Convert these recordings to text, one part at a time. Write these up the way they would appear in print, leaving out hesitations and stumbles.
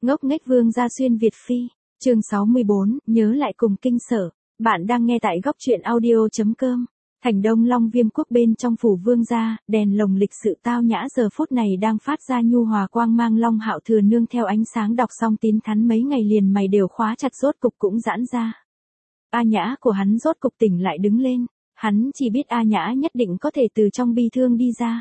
Ngốc nghếch vương gia xuyên Việt Phi, chương 64, nhớ lại cùng kinh sở. Bạn đang nghe tại góc truyện audio.com. Thành Đông Long Viêm quốc bên trong phủ vương gia, đèn lồng lịch sự tao nhã giờ phút này đang phát ra nhu hòa quang mang. Long Hạo thừa nương theo ánh sáng đọc xong tín thắn mấy ngày liền mày đều khóa chặt, rốt cục cũng giãn ra. A Nhã của hắn rốt cục tỉnh lại đứng lên, hắn chỉ biết A Nhã nhất định có thể từ trong bi thương đi ra.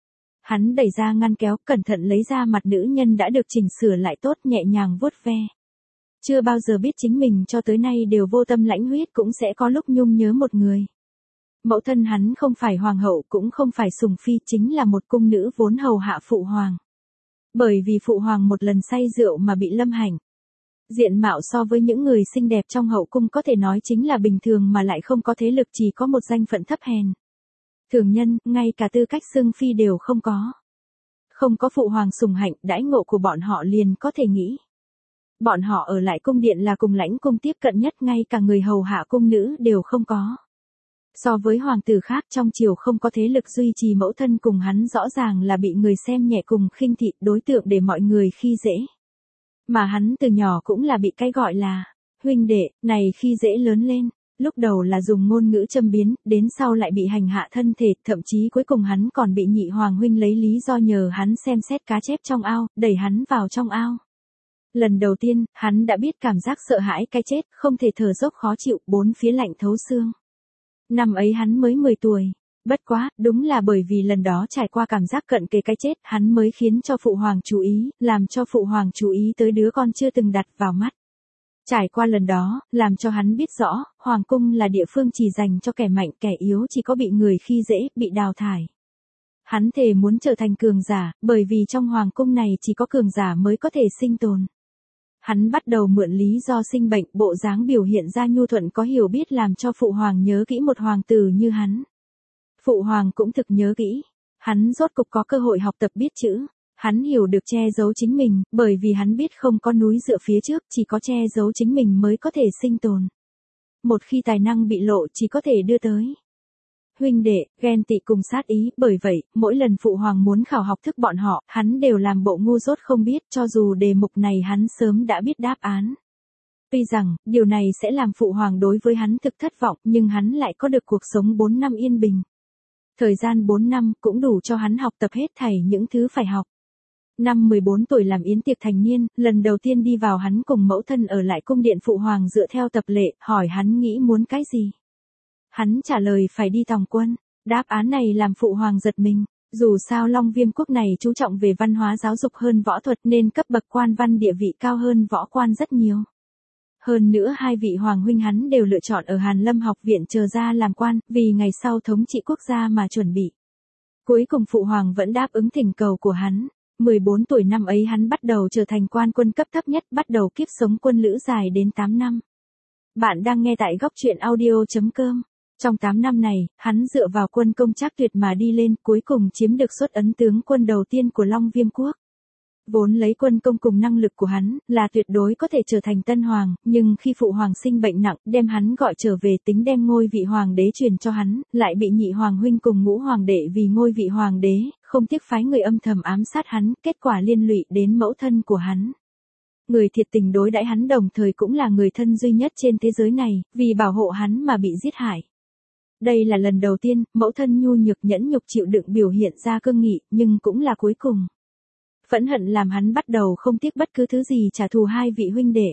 Hắn đẩy ra ngăn kéo, cẩn thận lấy ra mặt nữ nhân đã được chỉnh sửa lại tốt, nhẹ nhàng vuốt ve. Chưa bao giờ biết chính mình cho tới nay đều vô tâm lãnh huyết, cũng sẽ có lúc nhung nhớ một người. Mẫu thân hắn không phải hoàng hậu, cũng không phải sùng phi, chính là một cung nữ vốn hầu hạ phụ hoàng. Bởi vì phụ hoàng một lần say rượu mà bị lâm hành. Diện mạo so với những người xinh đẹp trong hậu cung có thể nói chính là bình thường mà lại không có thế lực, chỉ có một danh phận thấp hèn. Thường nhân, ngay cả tư cách xưng phi đều không có. Không có phụ hoàng sủng hạnh, đãi ngộ của bọn họ liền có thể nghĩ. Bọn họ ở lại cung điện là cùng lãnh cung tiếp cận nhất, ngay cả người hầu hạ cung nữ đều không có. So với hoàng tử khác trong triều không có thế lực duy trì, mẫu thân cùng hắn rõ ràng là bị người xem nhẹ cùng khinh thị, đối tượng để mọi người khi dễ. Mà hắn từ nhỏ cũng là bị cái gọi là huynh đệ này khi dễ lớn lên. Lúc đầu là dùng ngôn ngữ châm biếm, đến sau lại bị hành hạ thân thể, thậm chí cuối cùng hắn còn bị nhị hoàng huynh lấy lý do nhờ hắn xem xét cá chép trong ao, đẩy hắn vào trong ao. Lần đầu tiên, hắn đã biết cảm giác sợ hãi cái chết, không thể thở dốc, khó chịu, bốn phía lạnh thấu xương. Năm ấy hắn mới 10 tuổi. Bất quá, đúng là bởi vì lần đó trải qua cảm giác cận kề cái chết, hắn mới khiến cho phụ hoàng chú ý, làm cho phụ hoàng chú ý tới đứa con chưa từng đặt vào mắt. Trải qua lần đó, làm cho hắn biết rõ, hoàng cung là địa phương chỉ dành cho kẻ mạnh, kẻ yếu chỉ có bị người khi dễ, bị đào thải. Hắn thề muốn trở thành cường giả, bởi vì trong hoàng cung này chỉ có cường giả mới có thể sinh tồn. Hắn bắt đầu mượn lý do sinh bệnh, bộ dáng biểu hiện ra nhu thuận có hiểu biết, làm cho phụ hoàng nhớ kỹ một hoàng tử như hắn. Phụ hoàng cũng thực nhớ kỹ. Hắn rốt cục có cơ hội học tập biết chữ. Hắn hiểu được che giấu chính mình, bởi vì hắn biết không có núi dựa phía trước, chỉ có che giấu chính mình mới có thể sinh tồn. Một khi tài năng bị lộ chỉ có thể đưa tới huynh đệ, ghen tị cùng sát ý, bởi vậy, mỗi lần phụ hoàng muốn khảo học thức bọn họ, hắn đều làm bộ ngu dốt không biết, cho dù đề mục này hắn sớm đã biết đáp án. Tuy rằng, điều này sẽ làm phụ hoàng đối với hắn thực thất vọng, nhưng hắn lại có được cuộc sống 4 năm yên bình. Thời gian 4 năm cũng đủ cho hắn học tập hết thảy những thứ phải học. Năm 14 tuổi làm yến tiệc thành niên, lần đầu tiên đi vào, hắn cùng mẫu thân ở lại cung điện phụ hoàng dựa theo tập lệ, hỏi hắn nghĩ muốn cái gì. Hắn trả lời phải đi tòng quân. Đáp án này làm phụ hoàng giật mình. Dù sao Long Viêm quốc này chú trọng về văn hóa giáo dục hơn võ thuật, nên cấp bậc quan văn địa vị cao hơn võ quan rất nhiều. Hơn nữa hai vị hoàng huynh hắn đều lựa chọn ở Hàn Lâm học viện chờ ra làm quan, vì ngày sau thống trị quốc gia mà chuẩn bị. Cuối cùng phụ hoàng vẫn đáp ứng thỉnh cầu của hắn. 14 tuổi năm ấy hắn bắt đầu trở thành quan quân cấp thấp nhất, bắt đầu kiếp sống quân lữ dài đến 8 năm. Bạn đang nghe tại góc truyện audio.com. Trong 8 năm này, hắn dựa vào quân công trác tuyệt mà đi lên, cuối cùng chiếm được suất ấn tướng quân đầu tiên của Long Viêm quốc. Vốn lấy quân công cùng năng lực của hắn, là tuyệt đối có thể trở thành tân hoàng, nhưng khi phụ hoàng sinh bệnh nặng, đem hắn gọi trở về, tính đem ngôi vị hoàng đế truyền cho hắn, lại bị nhị hoàng huynh cùng ngũ hoàng đệ vì ngôi vị hoàng đế, không tiếc phái người âm thầm ám sát hắn, kết quả liên lụy đến mẫu thân của hắn. Người thiệt tình đối đãi hắn, đồng thời cũng là người thân duy nhất trên thế giới này, vì bảo hộ hắn mà bị giết hại. Đây là lần đầu tiên, mẫu thân nhu nhược nhẫn nhục chịu đựng biểu hiện ra cương nghị, nhưng cũng là cuối cùng. Phẫn hận làm hắn bắt đầu không tiếc bất cứ thứ gì trả thù hai vị huynh đệ.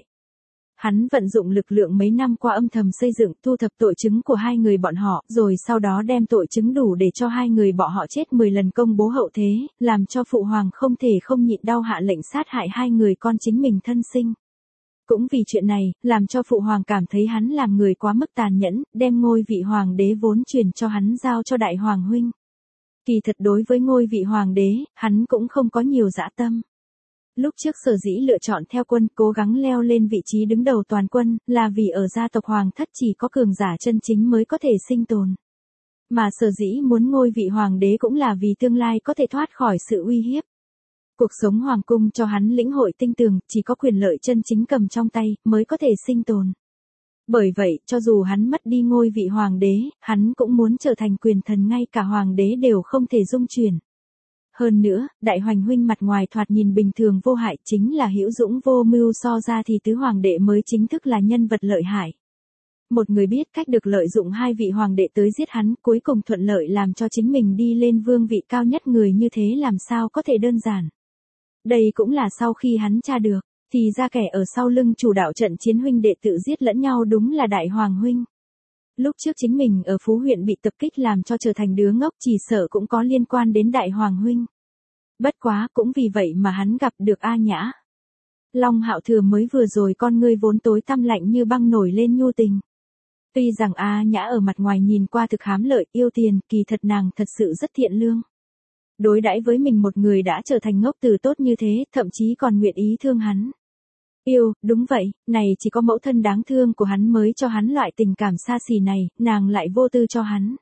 Hắn vận dụng lực lượng mấy năm qua âm thầm xây dựng, thu thập tội chứng của hai người bọn họ, rồi sau đó đem tội chứng đủ để cho hai người bọn họ chết 10 lần công bố hậu thế, làm cho phụ hoàng không thể không nhịn đau hạ lệnh sát hại hai người con chính mình thân sinh. Cũng vì chuyện này, làm cho phụ hoàng cảm thấy hắn làm người quá mức tàn nhẫn, đem ngôi vị hoàng đế vốn truyền cho hắn giao cho đại hoàng huynh. Kỳ thật đối với ngôi vị hoàng đế, hắn cũng không có nhiều dã tâm. Lúc trước sở dĩ lựa chọn theo quân, cố gắng leo lên vị trí đứng đầu toàn quân, là vì ở gia tộc hoàng thất chỉ có cường giả chân chính mới có thể sinh tồn. Mà sở dĩ muốn ngôi vị hoàng đế cũng là vì tương lai có thể thoát khỏi sự uy hiếp. Cuộc sống hoàng cung cho hắn lĩnh hội tinh tường, chỉ có quyền lợi chân chính cầm trong tay, mới có thể sinh tồn. Bởi vậy, cho dù hắn mất đi ngôi vị hoàng đế, hắn cũng muốn trở thành quyền thần, ngay cả hoàng đế đều không thể dung chuyển. Hơn nữa, đại hoành huynh mặt ngoài thoạt nhìn bình thường vô hại, chính là hữu dũng vô mưu, so ra thì tứ hoàng đệ mới chính thức là nhân vật lợi hại. Một người biết cách được lợi dụng hai vị hoàng đệ tới giết hắn, cuối cùng thuận lợi làm cho chính mình đi lên vương vị cao nhất, người như thế làm sao có thể đơn giản. Đây cũng là sau khi hắn tra được, thì ra kẻ ở sau lưng chủ đạo trận chiến huynh đệ tự giết lẫn nhau đúng là đại hoàng huynh. Lúc trước chính mình ở Phú huyện bị tập kích làm cho trở thành đứa ngốc, chỉ sợ cũng có liên quan đến đại hoàng huynh. Bất quá cũng vì vậy mà hắn gặp được A Nhã. Long Hạo Thừa mới vừa rồi con ngươi vốn tối tăm lạnh như băng nổi lên nhu tình. Tuy rằng A Nhã ở mặt ngoài nhìn qua thực hám lợi, yêu tiền, kỳ thật nàng thật sự rất thiện lương. Đối đãi với mình một người đã trở thành ngốc từ tốt như thế, thậm chí còn nguyện ý thương hắn. Yêu, đúng vậy, này chỉ có mẫu thân đáng thương của hắn mới cho hắn loại tình cảm xa xỉ này, nàng lại vô tư cho hắn.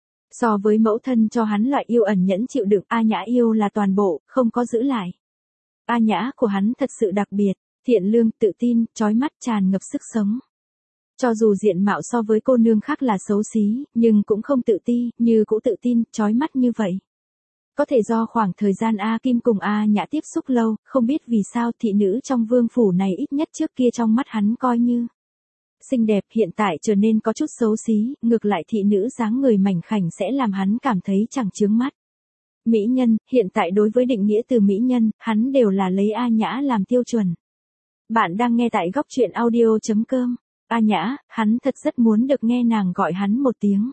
So với mẫu thân cho hắn loại yêu ẩn nhẫn chịu đựng, A Nhã yêu là toàn bộ, không có giữ lại. A Nhã của hắn thật sự đặc biệt, thiện lương, tự tin, chói mắt, tràn ngập sức sống. Cho dù diện mạo so với cô nương khác là xấu xí, nhưng cũng không tự ti, như cũ tự tin, chói mắt như vậy. Có thể do khoảng thời gian A Kim cùng A Nhã tiếp xúc lâu, không biết vì sao thị nữ trong vương phủ này ít nhất trước kia trong mắt hắn coi như xinh đẹp, hiện tại trở nên có chút xấu xí, ngược lại thị nữ dáng người mảnh khảnh sẽ làm hắn cảm thấy chẳng chướng mắt. Mỹ nhân, hiện tại đối với định nghĩa từ mỹ nhân, hắn đều là lấy A Nhã làm tiêu chuẩn. Bạn đang nghe tại góc truyện audio.com. A Nhã, hắn thật rất muốn được nghe nàng gọi hắn một tiếng.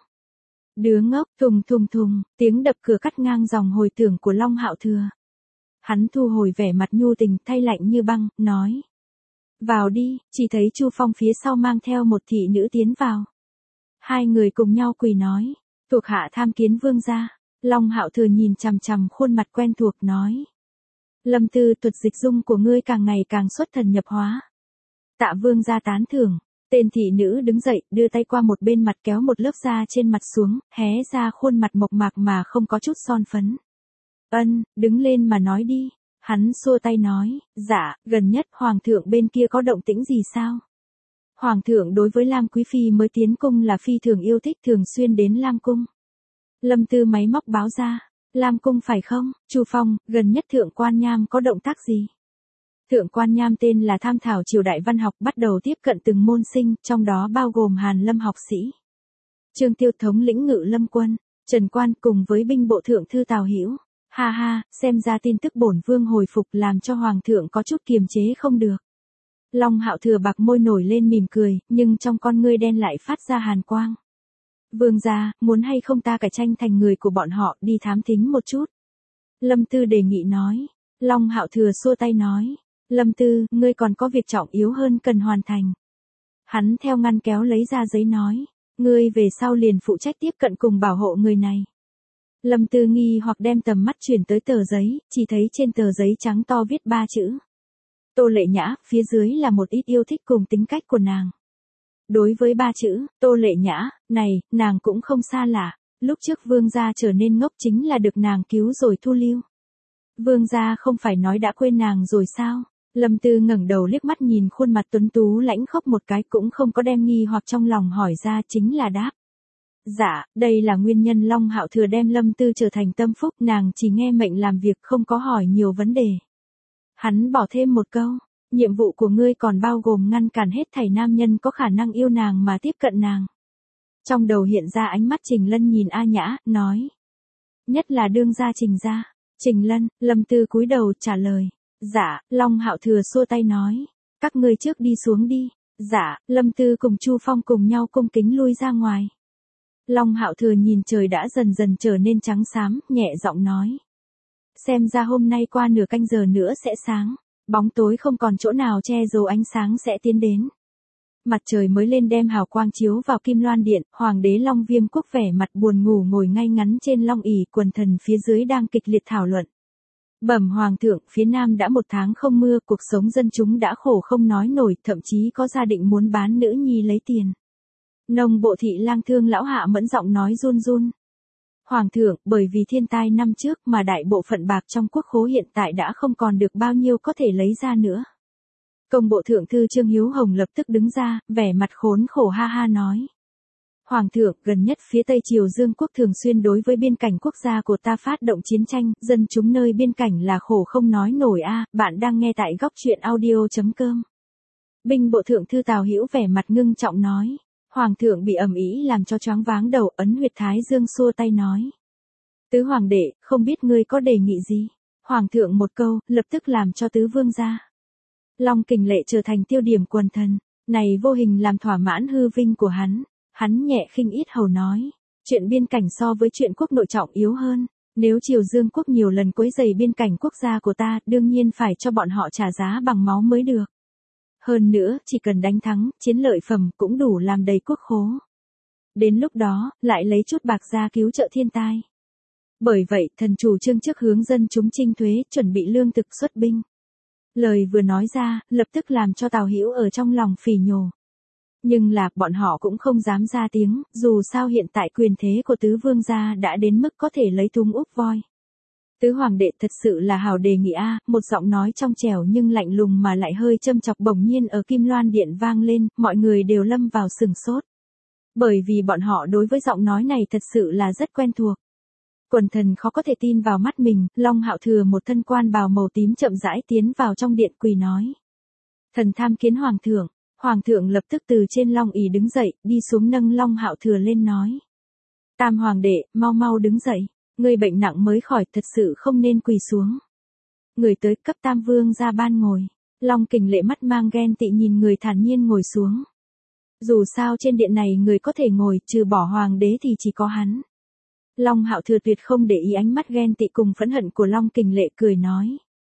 Đứa ngốc, thùng thùng thùng, tiếng đập cửa cắt ngang dòng hồi tưởng của Long Hạo Thừa. Hắn thu hồi vẻ mặt nhu tình thay lạnh như băng, nói. Vào đi, chỉ thấy Chu Phong phía sau mang theo một thị nữ tiến vào. Hai người cùng nhau quỳ nói, thuộc hạ tham kiến vương gia. Long Hạo Thừa nhìn chằm chằm khuôn mặt quen thuộc nói. Lâm Tư, thuật dịch dung của ngươi càng ngày càng xuất thần nhập hóa. Tạ vương gia tán thưởng. Tên thị nữ đứng dậy, đưa tay qua một bên mặt kéo một lớp da trên mặt xuống, hé ra khuôn mặt mộc mạc mà không có chút son phấn. Ân, đứng lên mà nói đi. Hắn xua tay nói, dạ, gần nhất hoàng thượng bên kia có động tĩnh gì sao? Hoàng thượng đối với Lam Quý Phi mới tiến cung là phi thường yêu thích, thường xuyên đến Lam Cung. Lâm Tư máy móc báo ra, Lam Cung phải không? Chu Phong, gần nhất thượng quan nham có động tác gì? Thượng quan nham tên là tham thảo triều đại văn học, bắt đầu tiếp cận từng môn sinh, trong đó bao gồm Hàn Lâm học sĩ. Trương Tiêu thống lĩnh Ngự Lâm quân, Trần Quan cùng với binh bộ thượng thư Tào Hữu. Ha ha, xem ra tin tức bổn vương hồi phục làm cho hoàng thượng có chút kiềm chế không được. Long Hạo Thừa bạc môi nổi lên mỉm cười, nhưng trong con ngươi đen lại phát ra hàn quang. Vương gia, muốn hay không ta cải tranh thành người của bọn họ, đi thám thính một chút. Lâm Tư đề nghị nói. Long Hạo Thừa xua tay nói. Lâm Tư, ngươi còn có việc trọng yếu hơn cần hoàn thành. Hắn theo ngăn kéo lấy ra giấy nói. Ngươi về sau liền phụ trách tiếp cận cùng bảo hộ người này. Lâm Tư nghi hoặc đem tầm mắt chuyển tới tờ giấy, chỉ thấy trên tờ giấy trắng to viết 3 chữ. Tô Lệ Nhã, phía dưới là một ít yêu thích cùng tính cách của nàng. Đối với 3 chữ, Tô Lệ Nhã, này, nàng cũng không xa lạ. Lúc trước vương gia trở nên ngốc chính là được nàng cứu rồi thu lưu. Vương gia không phải nói đã quên nàng rồi sao? Lâm Tư ngẩng đầu liếc mắt nhìn khuôn mặt tuấn tú lãnh khốc một cái, cũng không có đem nghi hoặc trong lòng hỏi ra, chính là đáp. Dạ, đây là nguyên nhân. Long Hạo Thừa đem Lâm Tư trở thành tâm phúc, nàng chỉ nghe mệnh làm việc, không có hỏi nhiều vấn đề. Hắn bỏ thêm một câu, nhiệm vụ của ngươi còn bao gồm ngăn cản hết thảy nam nhân có khả năng yêu nàng mà tiếp cận nàng. Trong đầu hiện ra ánh mắt Trình Lân nhìn A Nhã, nói. Nhất là đương gia Trình gia. Trình Lân, Lâm Tư cúi đầu trả lời. Dạ, Long Hạo Thừa xua tay nói. Các ngươi trước đi xuống đi. Dạ, Lâm Tư cùng Chu Phong cùng nhau cung kính lui ra ngoài. Long Hạo Thừa nhìn trời đã dần dần trở nên trắng xám, nhẹ giọng nói. Xem ra hôm nay qua nửa canh giờ nữa sẽ sáng. Bóng tối không còn chỗ nào che giấu ánh sáng sẽ tiến đến. Mặt trời mới lên đem hào quang chiếu vào Kim Loan Điện, Hoàng đế Long Viêm Quốc vẻ mặt buồn ngủ ngồi ngay ngắn trên long ỷ, quần thần phía dưới đang kịch liệt thảo luận. Bẩm Hoàng thượng, phía Nam đã 1 tháng không mưa, cuộc sống dân chúng đã khổ không nói nổi, thậm chí có gia định muốn bán nữ nhi lấy tiền. Nông bộ thị lang Thương lão hạ mẫn giọng nói run run. Hoàng thượng, bởi vì thiên tai năm trước mà đại bộ phận bạc trong quốc khố hiện tại đã không còn được bao nhiêu có thể lấy ra nữa. Công bộ thượng thư Trương Hiếu Hồng lập tức đứng ra, vẻ mặt khốn khổ ha ha nói. Hoàng thượng, gần nhất phía Tây Triều Dương quốc thường xuyên đối với biên cảnh quốc gia của ta phát động chiến tranh, dân chúng nơi biên cảnh là khổ không nói nổi a. Bạn đang nghe tại góc truyện audio.com. Binh bộ thượng thư Tào Hữu vẻ mặt ngưng trọng nói. Hoàng thượng bị ầm ĩ làm cho choáng váng đầu, ấn huyệt thái dương xua tay nói. Tứ hoàng đệ, không biết ngươi có đề nghị gì? Hoàng thượng một câu, lập tức làm cho tứ vương gia Long Kình Lệ trở thành tiêu điểm quần thần, này vô hình làm thỏa mãn hư vinh của hắn. Hắn nhẹ khinh ít hầu nói, chuyện biên cảnh so với chuyện quốc nội trọng yếu hơn, nếu Triều Dương quốc nhiều lần quấy rầy biên cảnh quốc gia của ta, đương nhiên phải cho bọn họ trả giá bằng máu mới được. Hơn nữa, chỉ cần đánh thắng, chiến lợi phẩm cũng đủ làm đầy quốc khố. Đến lúc đó, lại lấy chút bạc ra cứu trợ thiên tai. Bởi vậy, thần chủ trương trước hướng dân chúng trinh thuế, chuẩn bị lương thực xuất binh. Lời vừa nói ra, lập tức làm cho Tào Hữu ở trong lòng phỉ nhổ. Nhưng là, bọn họ cũng không dám ra tiếng, dù sao hiện tại quyền thế của tứ vương gia đã đến mức có thể lấy thúng úp voi. Tứ hoàng đệ thật sự là hảo đề nghị a. Một giọng nói trong trẻo nhưng lạnh lùng mà lại hơi châm chọc bỗng nhiên ở Kim Loan Điện vang lên, mọi người đều lâm vào sừng sốt. Bởi vì bọn họ đối với giọng nói này thật sự là rất quen thuộc. Quần thần khó có thể tin vào mắt mình, Long Hạo Thừa một thân quan bào màu tím chậm rãi tiến vào trong điện quỳ nói. Thần tham kiến hoàng thượng. Hoàng thượng lập tức từ trên long ỷ đứng dậy, đi xuống nâng Long Hạo Thừa lên nói. Tam hoàng đệ, mau mau đứng dậy, người bệnh nặng mới khỏi, thật sự không nên quỳ xuống. Người tới cấp tam vương ra ban ngồi. Long Kình Lệ mắt mang ghen tị nhìn người thản nhiên ngồi xuống. Dù sao trên điện này người có thể ngồi, trừ bỏ hoàng đế thì chỉ có hắn. Long Hạo Thừa tuyệt không để ý ánh mắt ghen tị cùng phẫn hận của Long Kình Lệ, cười nói.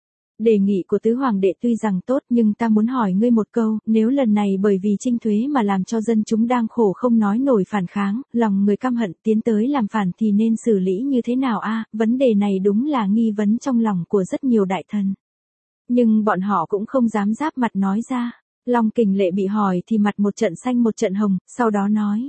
Đề nghị của tứ hoàng đệ tuy rằng tốt, nhưng ta muốn hỏi ngươi một câu, nếu lần này bởi vì trinh thuế mà làm cho dân chúng đang khổ không nói nổi phản kháng, lòng người căm hận tiến tới làm phản thì nên xử lý như thế nào a? Vấn đề này đúng là nghi vấn trong lòng của rất nhiều đại thần. Nhưng bọn họ cũng không dám giáp mặt nói ra. Long Kình Lệ bị hỏi thì mặt một trận xanh một trận hồng, sau đó nói.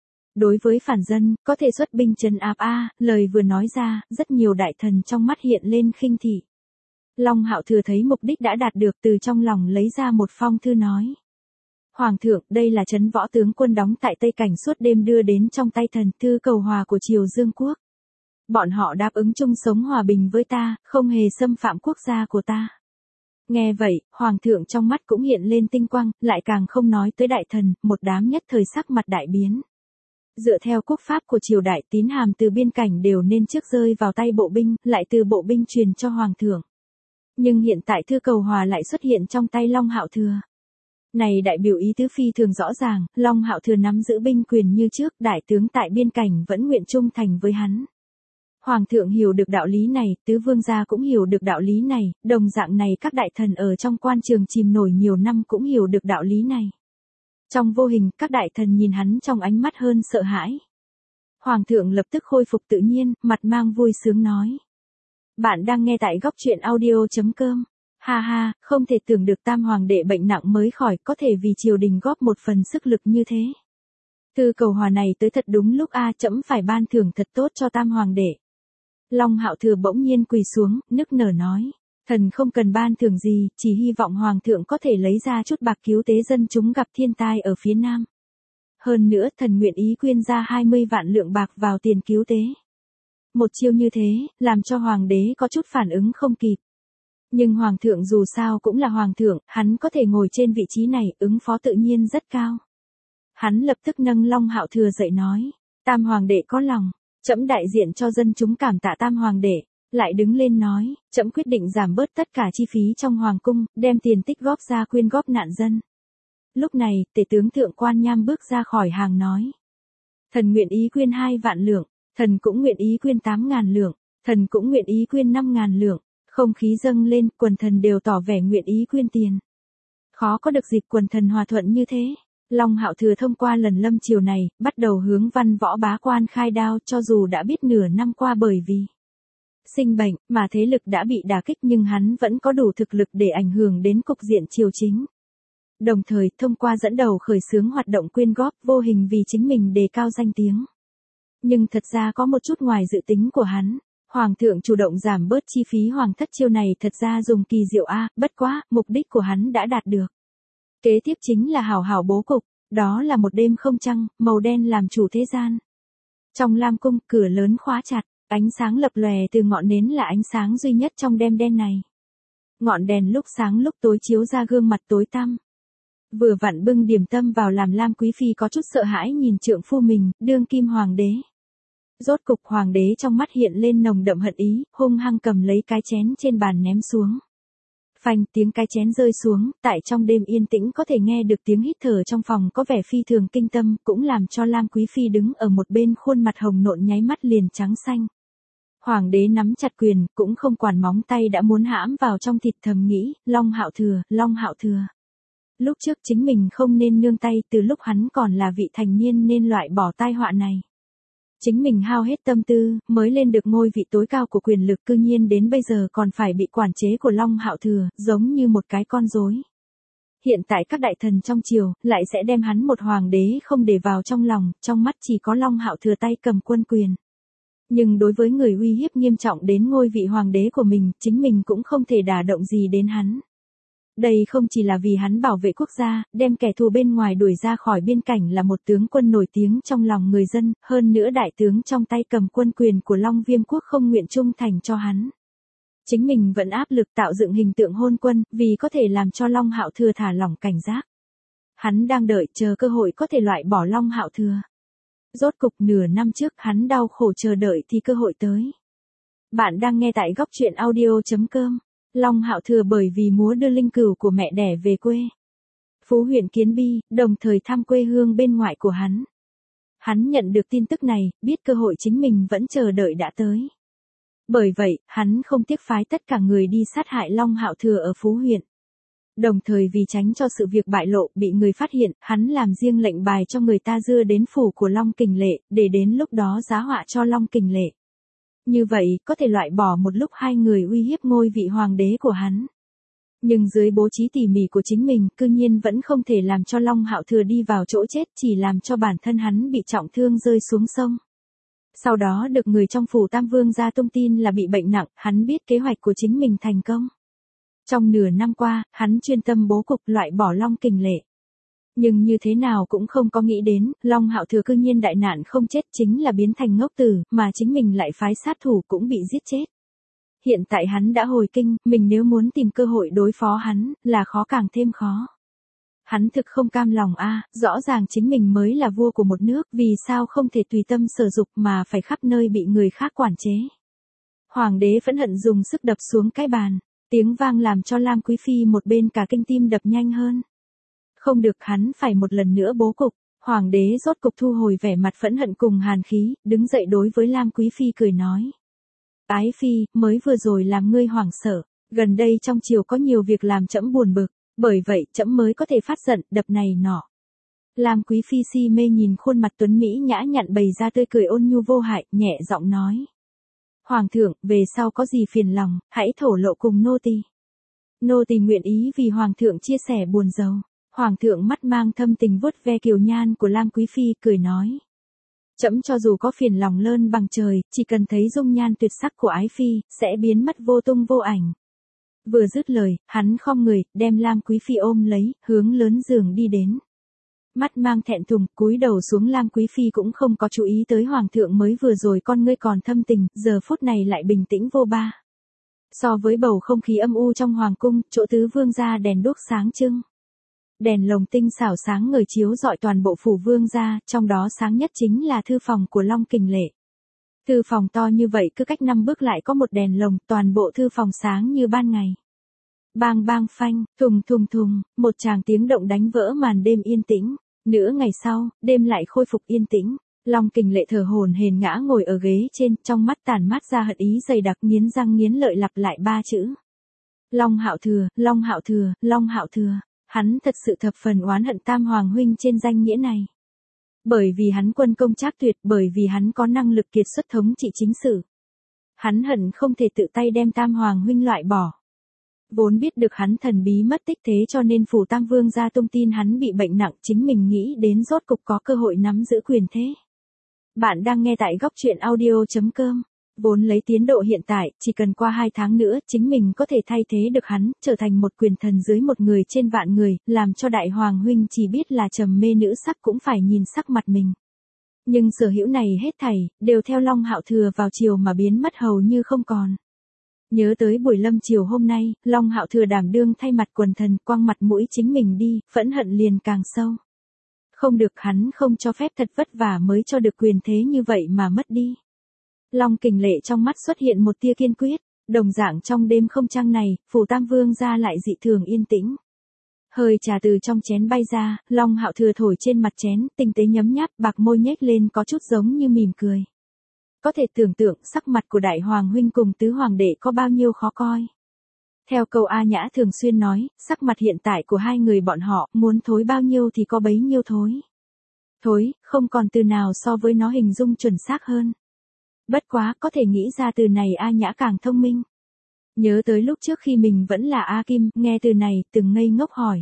Đối với phản dân, có thể xuất binh trấn áp a. Lời vừa nói ra, rất nhiều đại thần trong mắt hiện lên khinh thị. Long Hạo Thừa thấy mục đích đã đạt được, từ trong lòng lấy ra một phong thư nói. Hoàng thượng, đây là trấn võ tướng quân đóng tại Tây Cảnh suốt đêm đưa đến trong tay thần, thư cầu hòa của Triều Dương quốc. Bọn họ đáp ứng chung sống hòa bình với ta, không hề xâm phạm quốc gia của ta. Nghe vậy, Hoàng thượng trong mắt cũng hiện lên tinh quang, lại càng không nói tới đại thần, một đám nhất thời sắc mặt đại biến. Dựa theo quốc pháp của triều đại, tín hàm từ biên cảnh đều nên trước rơi vào tay bộ binh, lại từ bộ binh truyền cho Hoàng thượng. Nhưng hiện tại thư cầu hòa lại xuất hiện trong tay Long Hạo Thừa. Này đại biểu ý tứ phi thường rõ ràng, Long Hạo Thừa nắm giữ binh quyền như trước, đại tướng tại biên cảnh vẫn nguyện trung thành với hắn. Hoàng thượng hiểu được đạo lý này, tứ vương gia cũng hiểu được đạo lý này, đồng dạng này các đại thần ở trong quan trường chìm nổi nhiều năm cũng hiểu được đạo lý này. Trong vô hình, các đại thần nhìn hắn trong ánh mắt hơn sợ hãi. Hoàng thượng lập tức khôi phục tự nhiên, mặt mang vui sướng nói. Bạn đang nghe tại góc truyện audio.com. Ha ha, không thể tưởng được tam hoàng đệ bệnh nặng mới khỏi, có thể vì triều đình góp một phần sức lực như thế. Thư cầu hòa này tới thật đúng lúc a, trẫm phải ban thưởng thật tốt cho tam hoàng đệ. Long Hạo Thừa bỗng nhiên quỳ xuống, nức nở nói. Thần không cần ban thưởng gì, chỉ hy vọng hoàng thượng có thể lấy ra chút bạc cứu tế dân chúng gặp thiên tai ở phía nam. Hơn nữa, thần nguyện ý quyên ra 20 vạn lượng bạc vào tiền cứu tế. Một chiêu như thế, làm cho hoàng đế có chút phản ứng không kịp. Nhưng hoàng thượng dù sao cũng là hoàng thượng, hắn có thể ngồi trên vị trí này, ứng phó tự nhiên rất cao. Hắn lập tức nâng Long Hạo Thừa dậy nói, tam hoàng đệ có lòng, trẫm đại diện cho dân chúng cảm tạ tam hoàng đệ. Lại đứng lên nói, trẫm quyết định giảm bớt tất cả chi phí trong hoàng cung, đem tiền tích góp ra quyên góp nạn dân. Lúc này, tể tướng Thượng Quan Nham bước ra khỏi hàng nói. Thần nguyện ý quyên 2 vạn lượng, thần cũng nguyện ý quyên 8.000 lượng, thần cũng nguyện ý quyên 5.000 lượng. Không khí dâng lên, quần thần đều tỏ vẻ nguyện ý quyên tiền. Khó có được dịp quần thần hòa thuận như thế. Long Hạo Thừa thông qua lần lâm triều này, bắt đầu hướng văn võ bá quan khai đao, cho dù đã biết nửa năm qua bởi vì sinh bệnh, mà thế lực đã bị đả kích, nhưng hắn vẫn có đủ thực lực để ảnh hưởng đến cục diện triều chính. Đồng thời, thông qua dẫn đầu khởi xướng hoạt động quyên góp, vô hình vì chính mình đề cao danh tiếng. Nhưng thật ra có một chút ngoài dự tính của hắn. Hoàng thượng chủ động giảm bớt chi phí hoàng thất chiêu này thật ra dùng kỳ diệu a, bất quá, mục đích của hắn đã đạt được. Kế tiếp chính là hảo hảo bố cục, Đó là một đêm không trăng, màu đen làm chủ thế gian. Trong Lam cung, cửa lớn khóa chặt, ánh sáng lập lòe từ ngọn nến là ánh sáng duy nhất trong đêm đen này. Ngọn đèn lúc sáng lúc tối chiếu ra gương mặt tối tăm. Vừa vặn bưng điểm tâm vào làm Lam Quý Phi có chút sợ hãi nhìn trượng phu mình, đương kim hoàng đế. Rốt cục hoàng đế trong mắt hiện lên nồng đậm hận ý, hung hăng cầm lấy cái chén trên bàn ném xuống. Phanh, tiếng cái chén rơi xuống, tại trong đêm yên tĩnh có thể nghe được tiếng hít thở trong phòng có vẻ phi thường kinh tâm, cũng làm cho Lam Quý Phi đứng ở một bên khuôn mặt hồng nộn nháy mắt liền trắng xanh. Hoàng đế nắm chặt quyền, cũng không quản móng tay đã muốn hãm vào trong thịt thầm nghĩ, Long Hạo Thừa, Long Hạo Thừa. Lúc trước chính mình không nên nương tay từ lúc hắn còn là vị thành niên nên loại bỏ tai họa này. Chính mình hao hết tâm tư, mới lên được ngôi vị tối cao của quyền lực cư nhiên đến bây giờ còn phải bị quản chế của Long Hạo Thừa, giống như một cái con rối. Hiện tại các đại thần trong triều, lại sẽ đem hắn một hoàng đế không để vào trong lòng, trong mắt chỉ có Long Hạo Thừa tay cầm quân quyền. Nhưng đối với người uy hiếp nghiêm trọng đến ngôi vị hoàng đế của mình, chính mình cũng không thể đả động gì đến hắn. Đây không chỉ là vì hắn bảo vệ quốc gia, đem kẻ thù bên ngoài đuổi ra khỏi biên cảnh là một tướng quân nổi tiếng trong lòng người dân, hơn nữa đại tướng trong tay cầm quân quyền của Long Viêm quốc không nguyện trung thành cho hắn. Chính mình vẫn áp lực tạo dựng hình tượng hôn quân, vì có thể làm cho Long Hạo Thừa thả lỏng cảnh giác. Hắn đang đợi chờ cơ hội có thể loại bỏ Long Hạo Thừa. Rốt cục nửa năm trước hắn đau khổ chờ đợi thì cơ hội tới. Bạn đang nghe tại góc truyện audio.com. Long Hạo Thừa bởi vì múa đưa linh cửu của mẹ đẻ về quê. Phú huyện Kiến Bi, đồng thời thăm quê hương bên ngoại của hắn. Hắn nhận được tin tức này, biết cơ hội chính mình vẫn chờ đợi đã tới. Bởi vậy, hắn không tiếc phái tất cả người đi sát hại Long Hạo Thừa ở Phú huyện. Đồng thời vì tránh cho sự việc bại lộ bị người phát hiện, hắn làm riêng lệnh bài cho người ta đưa đến phủ của Long Kình Lệ, để đến lúc đó giá họa cho Long Kình Lệ. Như vậy, có thể loại bỏ một lúc hai người uy hiếp ngôi vị hoàng đế của hắn. Nhưng dưới bố trí tỉ mỉ của chính mình, cư nhiên vẫn không thể làm cho Long Hạo Thừa đi vào chỗ chết, chỉ làm cho bản thân hắn bị trọng thương rơi xuống sông. Sau đó được người trong phủ Tam Vương ra thông tin là bị bệnh nặng, hắn biết kế hoạch của chính mình thành công. Trong nửa năm qua, hắn chuyên tâm bố cục loại bỏ Long Kình Lệ. Nhưng như thế nào cũng không có nghĩ đến, Long Hạo Thừa cư nhiên đại nạn không chết chính là biến thành ngốc tử, mà chính mình lại phái sát thủ cũng bị giết chết. Hiện tại hắn đã hồi kinh, mình nếu muốn tìm cơ hội đối phó hắn, là khó càng thêm khó. Hắn thực không cam lòng rõ ràng chính mình mới là vua của một nước, vì sao không thể tùy tâm sở dục mà phải khắp nơi bị người khác quản chế. Hoàng đế phẫn hận dùng sức đập xuống cái bàn, tiếng vang làm cho Lam Quý Phi một bên cả kinh tim đập nhanh hơn. Không được, hắn phải một lần nữa bố cục. Hoàng đế rốt cục thu hồi vẻ mặt phẫn hận cùng hàn khí, đứng dậy đối với Lam Quý Phi cười nói. Ái Phi, mới vừa rồi làm ngươi hoảng sợ, gần đây trong triều có nhiều việc làm trẫm buồn bực, bởi vậy trẫm mới có thể phát giận, đập này nọ. Lam Quý Phi si mê nhìn khuôn mặt tuấn Mỹ nhã nhặn bày ra tươi cười ôn nhu vô hại, nhẹ giọng nói. Hoàng thượng, về sau có gì phiền lòng, hãy thổ lộ cùng nô tỳ. Nô tỳ nguyện ý vì Hoàng thượng chia sẻ buồn rầu. Hoàng thượng mắt mang thâm tình vuốt ve kiều nhan của Lam Quý Phi, cười nói. Trẫm cho dù có phiền lòng lơn bằng trời, chỉ cần thấy dung nhan tuyệt sắc của Ái Phi, sẽ biến mất vô tung vô ảnh. Vừa dứt lời, hắn khom người, đem Lam Quý Phi ôm lấy, hướng lớn giường đi đến. Mắt mang thẹn thùng, cúi đầu xuống. Lam Quý Phi cũng không có chú ý tới Hoàng thượng mới vừa rồi con ngươi còn thâm tình, giờ phút này lại bình tĩnh vô ba. So với bầu không khí âm u trong Hoàng cung, chỗ tứ vương gia đèn đuốc sáng trưng. Đèn lồng tinh xảo sáng ngời chiếu rọi toàn bộ phủ vương gia, trong đó sáng nhất chính là thư phòng của Long Kình Lệ. Thư phòng to như vậy cứ cách 5 bước lại có một đèn lồng, toàn bộ thư phòng sáng như ban ngày. Bang bang phanh, thùng thùng thùng, một tràng tiếng động đánh vỡ màn đêm yên tĩnh. Nửa ngày sau, đêm lại khôi phục yên tĩnh. Long Kình Lệ thở hổn hển ngã ngồi ở ghế trên, trong mắt tản mát ra hận ý dày đặc, nghiến răng nghiến lợi lặp lại 3 chữ. Long Hạo Thừa, Long Hạo Thừa, Long Hạo Thừa. Hắn thật sự thập phần oán hận Tam Hoàng huynh trên danh nghĩa này. Bởi vì hắn quân công trác tuyệt, bởi vì hắn có năng lực kiệt xuất thống trị chính sự. Hắn hận không thể tự tay đem Tam Hoàng huynh loại bỏ. Vốn biết được hắn thần bí mất tích, thế cho nên phủ Tam Vương ra tung tin hắn bị bệnh nặng, chính mình nghĩ đến rốt cục có cơ hội nắm giữ quyền thế. Bạn đang nghe tại góc truyện audio.com. Vốn lấy tiến độ hiện tại, chỉ cần qua 2 tháng nữa, chính mình có thể thay thế được hắn, trở thành một quyền thần dưới một người trên vạn người, làm cho đại hoàng huynh chỉ biết là trầm mê nữ sắc cũng phải nhìn sắc mặt mình. Nhưng sở hữu này hết thảy, đều theo Long Hạo Thừa vào chiều mà biến mất hầu như không còn. Nhớ tới buổi lâm chiều hôm nay, Long Hạo Thừa đảm đương thay mặt quần thần quăng mặt mũi chính mình đi, phẫn hận liền càng sâu. Không được, hắn không cho phép thật vất vả mới cho được quyền thế như vậy mà mất đi. Long Kình Lệ trong mắt xuất hiện một tia kiên quyết, đồng dạng trong đêm không trăng này, phủ Tam Vương gia lại dị thường yên tĩnh. Hơi trà từ trong chén bay ra, Long Hạo Thừa thổi trên mặt chén, tinh tế nhấm nháp, bạc môi nhếch lên có chút giống như mỉm cười. Có thể tưởng tượng sắc mặt của đại hoàng huynh cùng tứ hoàng đệ có bao nhiêu khó coi. Theo câu A Nhã thường xuyên nói, sắc mặt hiện tại của hai người bọn họ, muốn thối bao nhiêu thì có bấy nhiêu thối. Thối, không còn từ nào so với nó hình dung chuẩn xác hơn. Bất quá, có thể nghĩ ra từ này A Nhã càng thông minh. Nhớ tới lúc trước khi mình vẫn là A Kim, nghe từ này, từng ngây ngốc hỏi.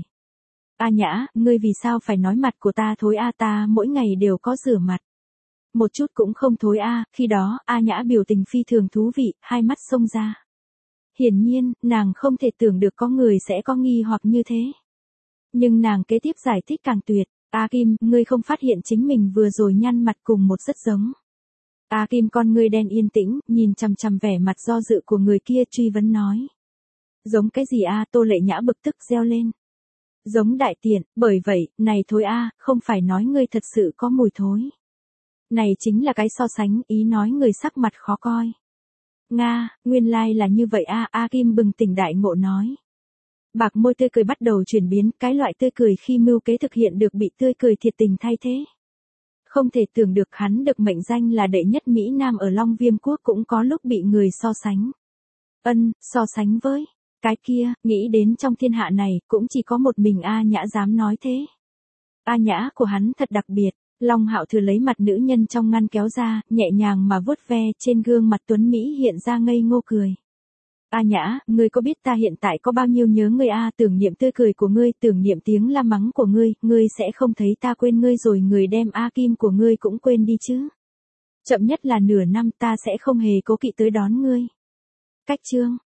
A Nhã, ngươi vì sao phải nói mặt của ta thối A, ta mỗi ngày đều có rửa mặt. Một chút cũng không thối A, khi đó, A Nhã biểu tình phi thường thú vị, hai mắt xông ra. Hiển nhiên, nàng không thể tưởng được có người sẽ có nghi hoặc như thế. Nhưng nàng kế tiếp giải thích càng tuyệt. A Kim, ngươi không phát hiện chính mình vừa rồi nhăn mặt cùng một rất giống. A Kim con ngươi đen yên tĩnh, nhìn chằm chằm vẻ mặt do dự của người kia, truy vấn nói. Giống cái gì A? Tô Lệ Nhã bực tức reo lên. Giống đại tiện, bởi vậy, này thối A, không phải nói ngươi thật sự có mùi thối. Này chính là cái so sánh, ý nói người sắc mặt khó coi. Nga, nguyên lai là như vậy A. A Kim bừng tỉnh đại ngộ nói. Bạc môi tươi cười bắt đầu chuyển biến, cái loại tươi cười khi mưu kế thực hiện được bị tươi cười thiệt tình thay thế. Không thể tưởng được hắn được mệnh danh là đệ nhất Mỹ Nam ở Long Viêm Quốc cũng có lúc bị người so sánh. So sánh với, cái kia, nghĩ đến trong thiên hạ này, cũng chỉ có một mình A Nhã dám nói thế. A Nhã của hắn thật đặc biệt. Long Hạo Thừa lấy mặt nữ nhân trong ngăn kéo ra, nhẹ nhàng mà vuốt ve, trên gương mặt tuấn Mỹ hiện ra ngây ngô cười. A Nhã, ngươi có biết ta hiện tại có bao nhiêu nhớ ngươi A, tưởng niệm tươi cười của ngươi, tưởng niệm tiếng la mắng của ngươi sẽ không thấy ta quên ngươi rồi, người đem A Kim của ngươi cũng quên đi chứ. Chậm nhất là nửa năm ta sẽ không hề cố kỵ tới đón ngươi. Cách chương